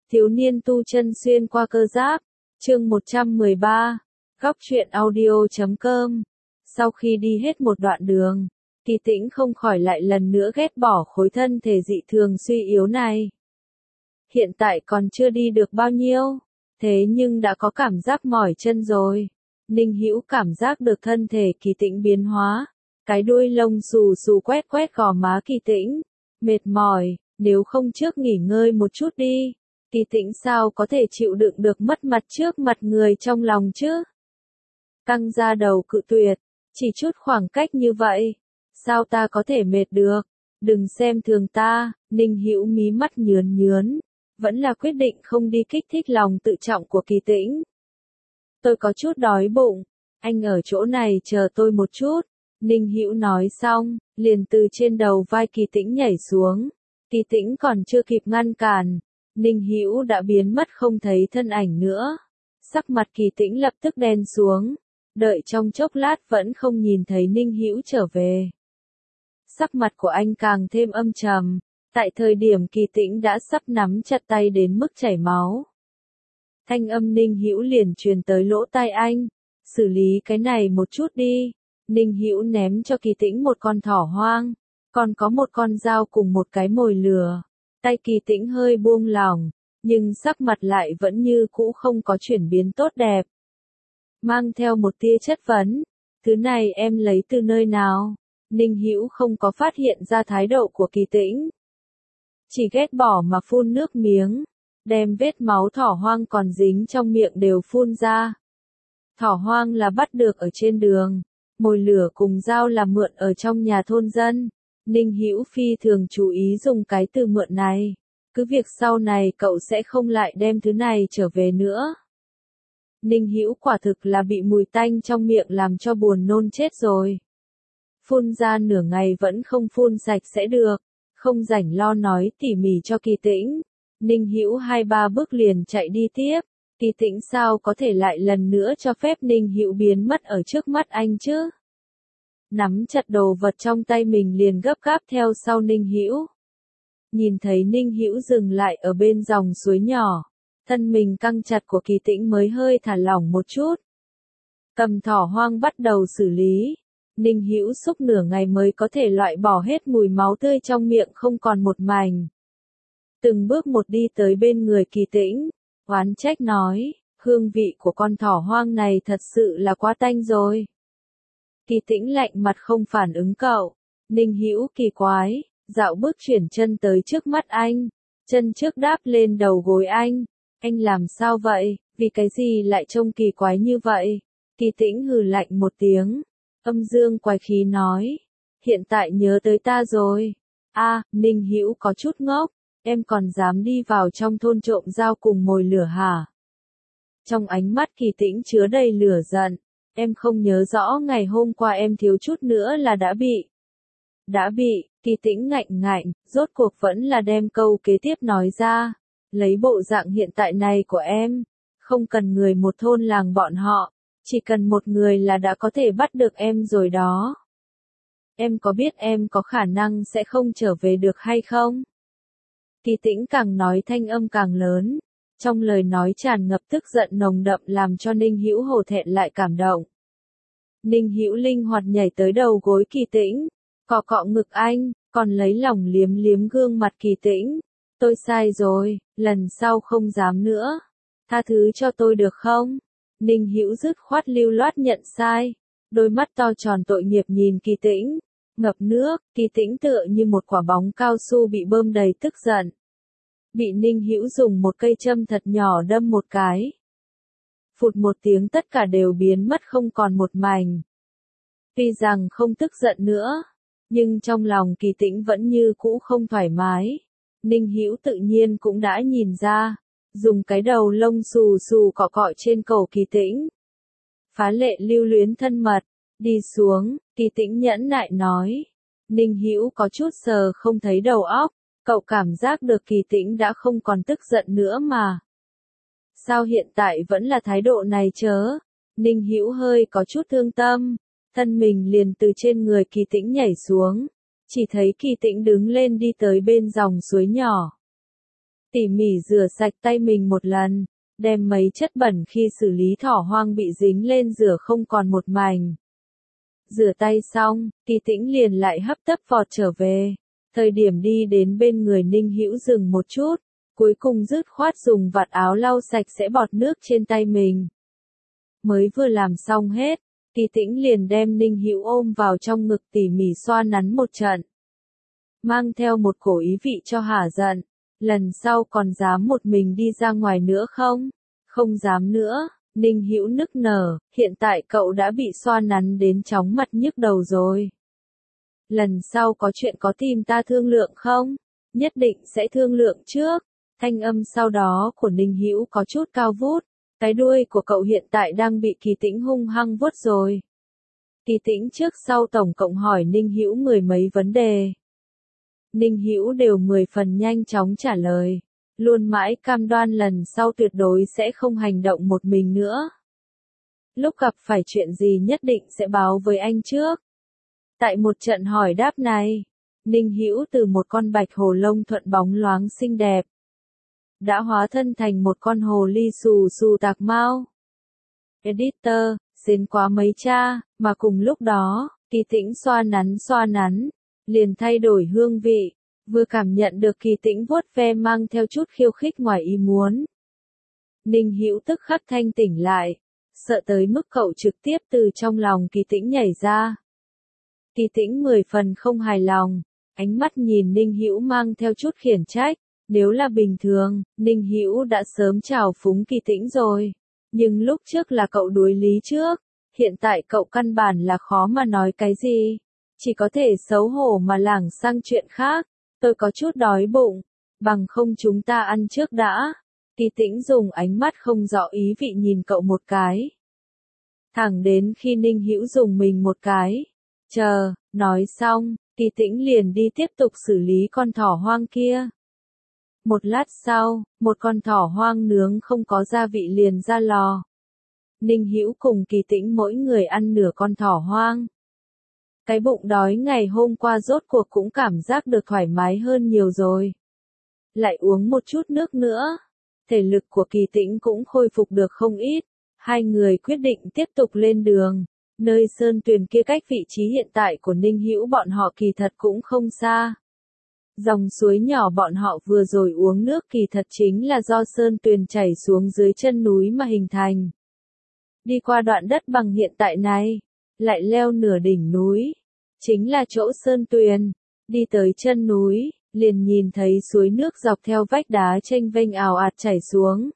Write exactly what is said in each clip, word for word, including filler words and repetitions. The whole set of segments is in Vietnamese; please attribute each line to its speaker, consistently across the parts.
Speaker 1: Thiếu niên tu chân xuyên qua cơ giáp, chương một trăm mười ba, góc truyện audio chấm com. Sau khi đi hết một đoạn đường, Kỳ Tĩnh không khỏi lại lần nữa ghét bỏ khối thân thể dị thường suy yếu này. Hiện tại còn chưa đi được bao nhiêu, thế nhưng đã có cảm giác mỏi chân rồi. Ninh Hữu cảm giác được thân thể Kỳ Tĩnh biến hóa, cái đuôi lông xù xù quét quét gò má Kỳ Tĩnh. Mệt mỏi, nếu không trước nghỉ ngơi một chút đi. Kỳ Tĩnh sao có thể chịu đựng được mất mặt trước mặt người trong lòng chứ? Căng ra đầu cự tuyệt, chỉ chút khoảng cách như vậy, sao ta có thể mệt được? Đừng xem thường ta. Ninh Hữu mí mắt nhướn nhướn, vẫn là quyết định không đi kích thích lòng tự trọng của Kỳ Tĩnh. Tôi có chút đói bụng, anh ở chỗ này chờ tôi một chút. Ninh Hữu nói xong, liền từ trên đầu vai Kỳ Tĩnh nhảy xuống. Kỳ Tĩnh còn chưa kịp ngăn cản, Ninh Hữu đã biến mất không thấy thân ảnh nữa. Sắc mặt Kỳ Tĩnh lập tức đen xuống, đợi trong chốc lát vẫn không nhìn thấy Ninh Hữu trở về. Sắc mặt của anh càng thêm âm trầm, tại thời điểm Kỳ Tĩnh đã sắp nắm chặt tay đến mức chảy máu. Thanh âm Ninh Hữu liền truyền tới lỗ tai anh, xử lý cái này một chút đi. Ninh Hữu ném cho Kỳ Tĩnh một con thỏ hoang, còn có một con dao cùng một cái mồi lửa. Tay Kỳ Tĩnh hơi buông lỏng, nhưng sắc mặt lại vẫn như cũ không có chuyển biến tốt đẹp. Mang theo một tia chất vấn, thứ này em lấy từ nơi nào? Ninh Hữu không có phát hiện ra thái độ của Kỳ Tĩnh. Chỉ ghét bỏ mà phun nước miếng, đem vết máu thỏ hoang còn dính trong miệng đều phun ra. Thỏ hoang là bắt được ở trên đường, mồi lửa cùng dao là mượn ở trong nhà thôn dân. Ninh Hữu phi thường chú ý dùng cái từ mượn này, cứ việc sau này cậu sẽ không lại đem thứ này trở về nữa. Ninh Hữu quả thực là bị mùi tanh trong miệng làm cho buồn nôn chết rồi. Phun ra nửa ngày vẫn không phun sạch sẽ được, không rảnh lo nói tỉ mỉ cho Kỳ Tĩnh. Ninh Hữu hai ba bước liền chạy đi tiếp. Kỳ Tĩnh sao có thể lại lần nữa cho phép Ninh Hữu biến mất ở trước mắt anh chứ? Nắm chặt đồ vật trong tay mình liền gấp gáp theo sau Ninh Hữu. Nhìn thấy Ninh Hữu dừng lại ở bên dòng suối nhỏ, thân mình căng chặt của Kỳ Tĩnh mới hơi thả lỏng một chút. Cầm thỏ hoang bắt đầu xử lý. Ninh Hữu xúc nửa ngày mới có thể loại bỏ hết mùi máu tươi trong miệng không còn một mảnh. Từng bước một đi tới bên người Kỳ Tĩnh, oán trách nói, hương vị của con thỏ hoang này thật sự là quá tanh rồi. Kỳ Tĩnh lạnh mặt không phản ứng cậu. Ninh Hữu kỳ quái, dạo bước chuyển chân tới trước mắt anh, chân trước đáp lên đầu gối anh. Anh làm sao vậy, vì cái gì lại trông kỳ quái như vậy? Kỳ Tĩnh hừ lạnh một tiếng, âm dương quái khí nói, hiện tại nhớ tới ta rồi. A, Ninh Hữu có chút ngốc, em còn dám đi vào trong thôn trộm dao cùng mồi lửa hả? Trong ánh mắt Kỳ Tĩnh chứa đầy lửa giận. Em không nhớ rõ ngày hôm qua em thiếu chút nữa là đã bị. Đã bị, Kỳ Tĩnh ngạnh ngạnh, rốt cuộc vẫn là đem câu kế tiếp nói ra. Lấy bộ dạng hiện tại này của em, không cần người một thôn làng bọn họ, chỉ cần một người là đã có thể bắt được em rồi đó. Em có biết em có khả năng sẽ không trở về được hay không? Kỳ Tĩnh càng nói thanh âm càng lớn. Trong lời nói tràn ngập tức giận nồng đậm làm cho Ninh Hữu hổ thẹn lại cảm động. Ninh Hữu linh hoạt nhảy tới đầu gối Kỳ Tĩnh, cọ cọ ngực anh, còn lấy lòng liếm liếm gương mặt Kỳ Tĩnh. Tôi sai rồi, lần sau không dám nữa. Tha thứ cho tôi được không? Ninh Hữu dứt khoát lưu loát nhận sai. Đôi mắt to tròn tội nghiệp nhìn Kỳ Tĩnh, ngập nước. Kỳ Tĩnh tựa như một quả bóng cao su bị bơm đầy tức giận. Bị Ninh Hữu dùng một cây châm thật nhỏ đâm một cái. Phụt một tiếng tất cả đều biến mất không còn một mảnh. Tuy rằng không tức giận nữa, nhưng trong lòng Kỳ Tĩnh vẫn như cũ không thoải mái. Ninh Hữu tự nhiên cũng đã nhìn ra, dùng cái đầu lông xù xù cọ cọ trên cổ Kỳ Tĩnh. Phá lệ lưu luyến thân mật, đi xuống, Kỳ Tĩnh nhẫn nại nói. Ninh Hữu có chút sờ không thấy đầu óc. Cậu cảm giác được Kỳ Tĩnh đã không còn tức giận nữa mà. Sao hiện tại vẫn là thái độ này chớ? Ninh Hữu hơi có chút thương tâm, thân mình liền từ trên người Kỳ Tĩnh nhảy xuống, chỉ thấy Kỳ Tĩnh đứng lên đi tới bên dòng suối nhỏ. Tỉ mỉ rửa sạch tay mình một lần, đem mấy chất bẩn khi xử lý thỏ hoang bị dính lên rửa không còn một mảnh. Rửa tay xong, Kỳ Tĩnh liền lại hấp tấp vọt trở về. Thời điểm đi đến bên người Ninh Hữu dừng một chút, cuối cùng dứt khoát dùng vạt áo lau sạch sẽ bọt nước trên tay mình. Mới vừa làm xong hết, Kỳ Tĩnh liền đem Ninh Hữu ôm vào trong ngực tỉ mỉ xoa nắn một trận. Mang theo một cổ ý vị cho hả giận, lần sau còn dám một mình đi ra ngoài nữa không? Không dám nữa, Ninh Hữu nức nở, hiện tại cậu đã bị xoa nắn đến chóng mặt nhức đầu rồi. Lần sau có chuyện có tìm ta thương lượng không? Nhất định sẽ thương lượng trước. Thanh âm sau đó của Ninh Hữu có chút cao vút, cái đuôi của cậu hiện tại đang bị Kỳ Tĩnh hung hăng vuốt rồi. Kỳ Tĩnh trước sau tổng cộng hỏi Ninh Hữu mười mấy vấn đề. Ninh Hữu đều mười phần nhanh chóng trả lời, luôn mãi cam đoan lần sau tuyệt đối sẽ không hành động một mình nữa. Lúc gặp phải chuyện gì nhất định sẽ báo với anh trước. Tại một trận hỏi đáp này, Ninh Hữu từ một con bạch hồ lông thuận bóng loáng xinh đẹp, đã hóa thân thành một con hồ ly xù xù tạc mau. Editor, xến quá mấy cha, mà cùng lúc đó, Kỳ Tĩnh xoa nắn xoa nắn, liền thay đổi hương vị, vừa cảm nhận được Kỳ Tĩnh vuốt ve mang theo chút khiêu khích ngoài ý muốn. Ninh Hữu tức khắc thanh tỉnh lại, sợ tới mức cậu trực tiếp từ trong lòng Kỳ Tĩnh nhảy ra. Kỳ Tĩnh mười phần không hài lòng, ánh mắt nhìn Ninh Hữu mang theo chút khiển trách, nếu là bình thường, Ninh Hữu đã sớm trào phúng Kỳ Tĩnh rồi, nhưng lúc trước là cậu đuối lý trước, hiện tại cậu căn bản là khó mà nói cái gì, chỉ có thể xấu hổ mà lảng sang chuyện khác, tôi có chút đói bụng, bằng không chúng ta ăn trước đã. Kỳ Tĩnh dùng ánh mắt không rõ ý vị nhìn cậu một cái. Thẳng đến khi Ninh Hữu dùng mình một cái. Chờ, nói xong, Kỳ Tĩnh liền đi tiếp tục xử lý con thỏ hoang kia. Một lát sau, một con thỏ hoang nướng không có gia vị liền ra lò. Ninh Hữu cùng Kỳ Tĩnh mỗi người ăn nửa con thỏ hoang. Cái bụng đói ngày hôm qua rốt cuộc cũng cảm giác được thoải mái hơn nhiều rồi. Lại uống một chút nước nữa. Thể lực của Kỳ Tĩnh cũng khôi phục được không ít. Hai người quyết định tiếp tục lên đường. Nơi sơn tuyền kia cách vị trí hiện tại của Ninh Hữu bọn họ kỳ thật cũng không xa. Dòng suối nhỏ bọn họ vừa rồi uống nước kỳ thật chính là do sơn tuyền chảy xuống dưới chân núi mà hình thành. Đi qua đoạn đất bằng hiện tại này, lại leo nửa đỉnh núi, chính là chỗ sơn tuyền, đi tới chân núi, liền nhìn thấy suối nước dọc theo vách đá chênh vênh ào ạt chảy xuống.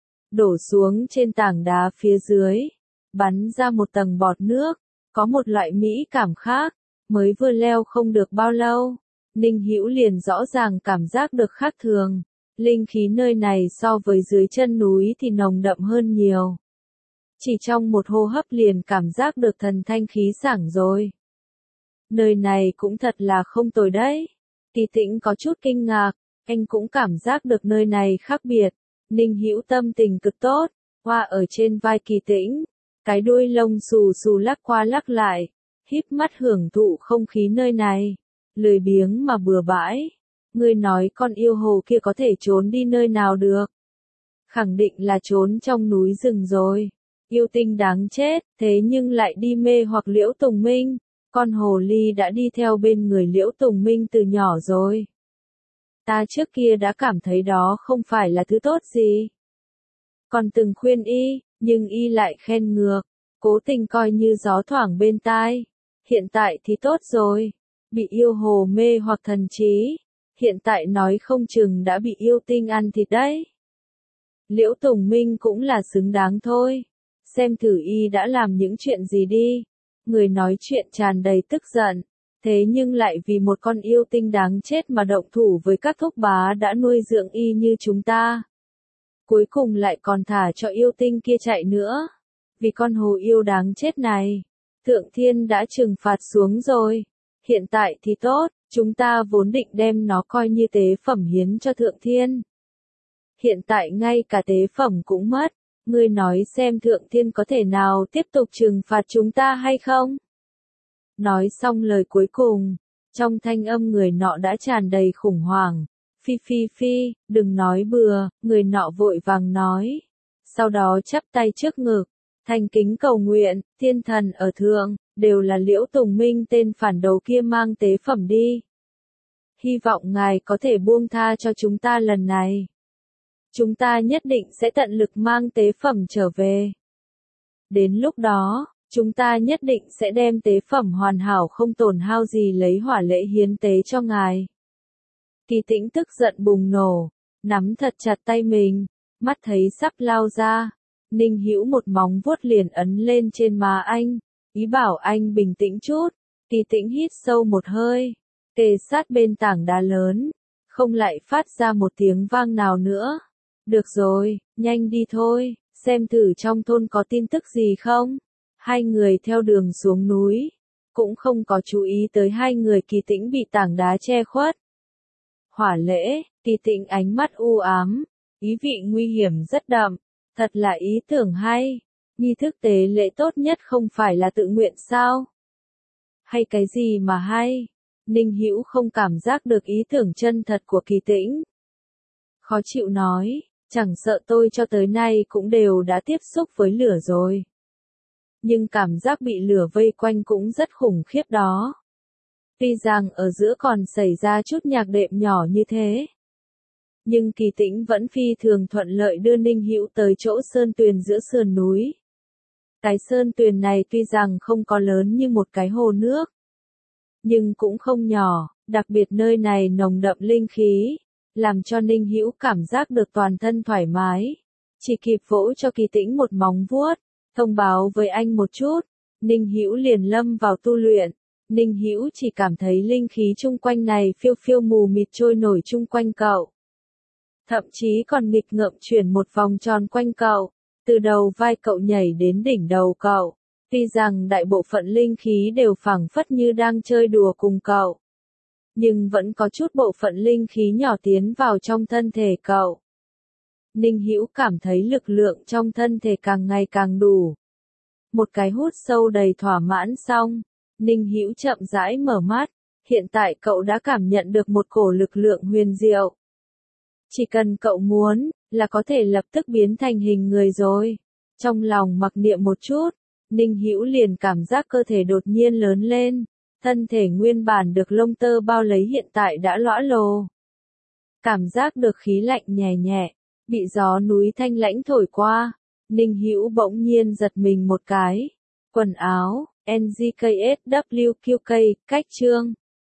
Speaker 1: Đổ xuống trên tảng đá phía dưới, bắn ra một tầng bọt nước, có một loại mỹ cảm khác, mới vừa leo không được bao lâu, Ninh Hữu liền rõ ràng cảm giác được khác thường, linh khí nơi này so với dưới chân núi thì nồng đậm hơn nhiều. Chỉ trong một hô hấp liền cảm giác được thần thanh khí sảng rồi. Nơi này cũng thật là không tồi đấy. Kỳ Tĩnh có chút kinh ngạc, anh cũng cảm giác được nơi này khác biệt. Ninh Hữu tâm tình cực tốt, hoa ở trên vai Kỳ Tĩnh, cái đuôi lông xù xù lắc qua lắc lại, híp mắt hưởng thụ không khí nơi này, lười biếng mà bừa bãi. Ngươi nói con yêu hồ kia có thể trốn đi nơi nào được? Khẳng định là trốn trong núi rừng rồi. Yêu tinh đáng chết, thế nhưng lại đi mê hoặc Liễu Tùng Minh. Con hồ ly đã đi theo bên người Liễu Tùng Minh từ nhỏ rồi. Ta trước kia đã cảm thấy đó không phải là thứ tốt gì. Còn từng khuyên y, nhưng y lại khen ngược, cố tình coi như gió thoảng bên tai. Hiện tại thì tốt rồi, bị yêu hồ mê hoặc thần trí, hiện tại nói không chừng đã bị yêu tinh ăn thịt đấy. Liễu Tùng Minh cũng là xứng đáng thôi, xem thử y đã làm những chuyện gì đi. Người nói chuyện tràn đầy tức giận, thế nhưng lại vì một con yêu tinh đáng chết mà động thủ với các thúc bá đã nuôi dưỡng y như chúng ta. Cuối cùng lại còn thả cho yêu tinh kia chạy nữa. Vì con hồ yêu đáng chết này, Thượng Thiên đã trừng phạt xuống rồi. Hiện tại thì tốt, chúng ta vốn định đem nó coi như tế phẩm hiến cho Thượng Thiên. Hiện tại ngay cả tế phẩm cũng mất. Ngươi nói xem Thượng Thiên có thể nào tiếp tục trừng phạt chúng ta hay không? Nói xong lời cuối cùng, trong thanh âm người nọ đã tràn đầy khủng hoảng. Phi phi phi, đừng nói bừa, người nọ vội vàng nói. Sau đó chắp tay trước ngực, thành kính cầu nguyện, thiên thần ở thượng, đều là Liễu Tùng Minh tên phản đầu kia mang tế phẩm đi. Hy vọng ngài có thể buông tha cho chúng ta lần này. Chúng ta nhất định sẽ tận lực mang tế phẩm trở về. Đến lúc đó, chúng ta nhất định sẽ đem tế phẩm hoàn hảo không tổn hao gì lấy hỏa lễ hiến tế cho ngài. Kỳ Tĩnh tức giận bùng nổ, nắm thật chặt tay mình, mắt thấy sắp lao ra. Ninh Hữu một móng vuốt liền ấn lên trên má anh, ý bảo anh bình tĩnh chút. Kỳ Tĩnh hít sâu một hơi, kề sát bên tảng đá lớn, không lại phát ra một tiếng vang nào nữa. Được rồi, nhanh đi thôi, xem thử trong thôn có tin tức gì không. Hai người theo đường xuống núi, cũng không có chú ý tới hai người Kỳ Tĩnh bị tảng đá che khuất. Hỏa lễ, Kỳ Tĩnh ánh mắt u ám, ý vị nguy hiểm rất đậm, thật là ý tưởng hay. Nghi thức tế lễ tốt nhất không phải là tự nguyện sao? Hay cái gì mà hay? Ninh Hữu không cảm giác được ý tưởng chân thật của Kỳ Tĩnh. Khó chịu nói, chẳng sợ tôi cho tới nay cũng đều đã tiếp xúc với lửa rồi. Nhưng cảm giác bị lửa vây quanh cũng rất khủng khiếp đó. Tuy rằng ở giữa còn xảy ra chút nhạc đệm nhỏ như thế. Nhưng Kỳ Tĩnh vẫn phi thường thuận lợi đưa Ninh Hữu tới chỗ sơn tuyền giữa sườn núi. Cái sơn tuyền này tuy rằng không có lớn như một cái hồ nước. Nhưng cũng không nhỏ, đặc biệt nơi này nồng đậm linh khí, làm cho Ninh Hữu cảm giác được toàn thân thoải mái. Chỉ kịp vỗ cho Kỳ Tĩnh một móng vuốt, thông báo với anh một chút, Ninh Hữu liền lâm vào tu luyện. Ninh Hữu chỉ cảm thấy linh khí chung quanh này phiêu phiêu mù mịt trôi nổi chung quanh cậu. Thậm chí còn nghịch ngợm chuyển một vòng tròn quanh cậu, từ đầu vai cậu nhảy đến đỉnh đầu cậu. Tuy rằng đại bộ phận linh khí đều phảng phất như đang chơi đùa cùng cậu, nhưng vẫn có chút bộ phận linh khí nhỏ tiến vào trong thân thể cậu. Ninh Hữu cảm thấy lực lượng trong thân thể càng ngày càng đủ. Một cái hút sâu đầy thỏa mãn xong, Ninh Hữu chậm rãi mở mắt, hiện tại cậu đã cảm nhận được một cổ lực lượng huyền diệu. Chỉ cần cậu muốn, là có thể lập tức biến thành hình người rồi. Trong lòng mặc niệm một chút, Ninh Hữu liền cảm giác cơ thể đột nhiên lớn lên, thân thể nguyên bản được lông tơ bao lấy hiện tại đã lõa lồ. Cảm giác được khí lạnh nhẹ nhẹ, bị gió núi thanh lãnh thổi qua, Ninh Hữu bỗng nhiên giật mình một cái. Quần áo, en giê ca ét vê kép, cách chương.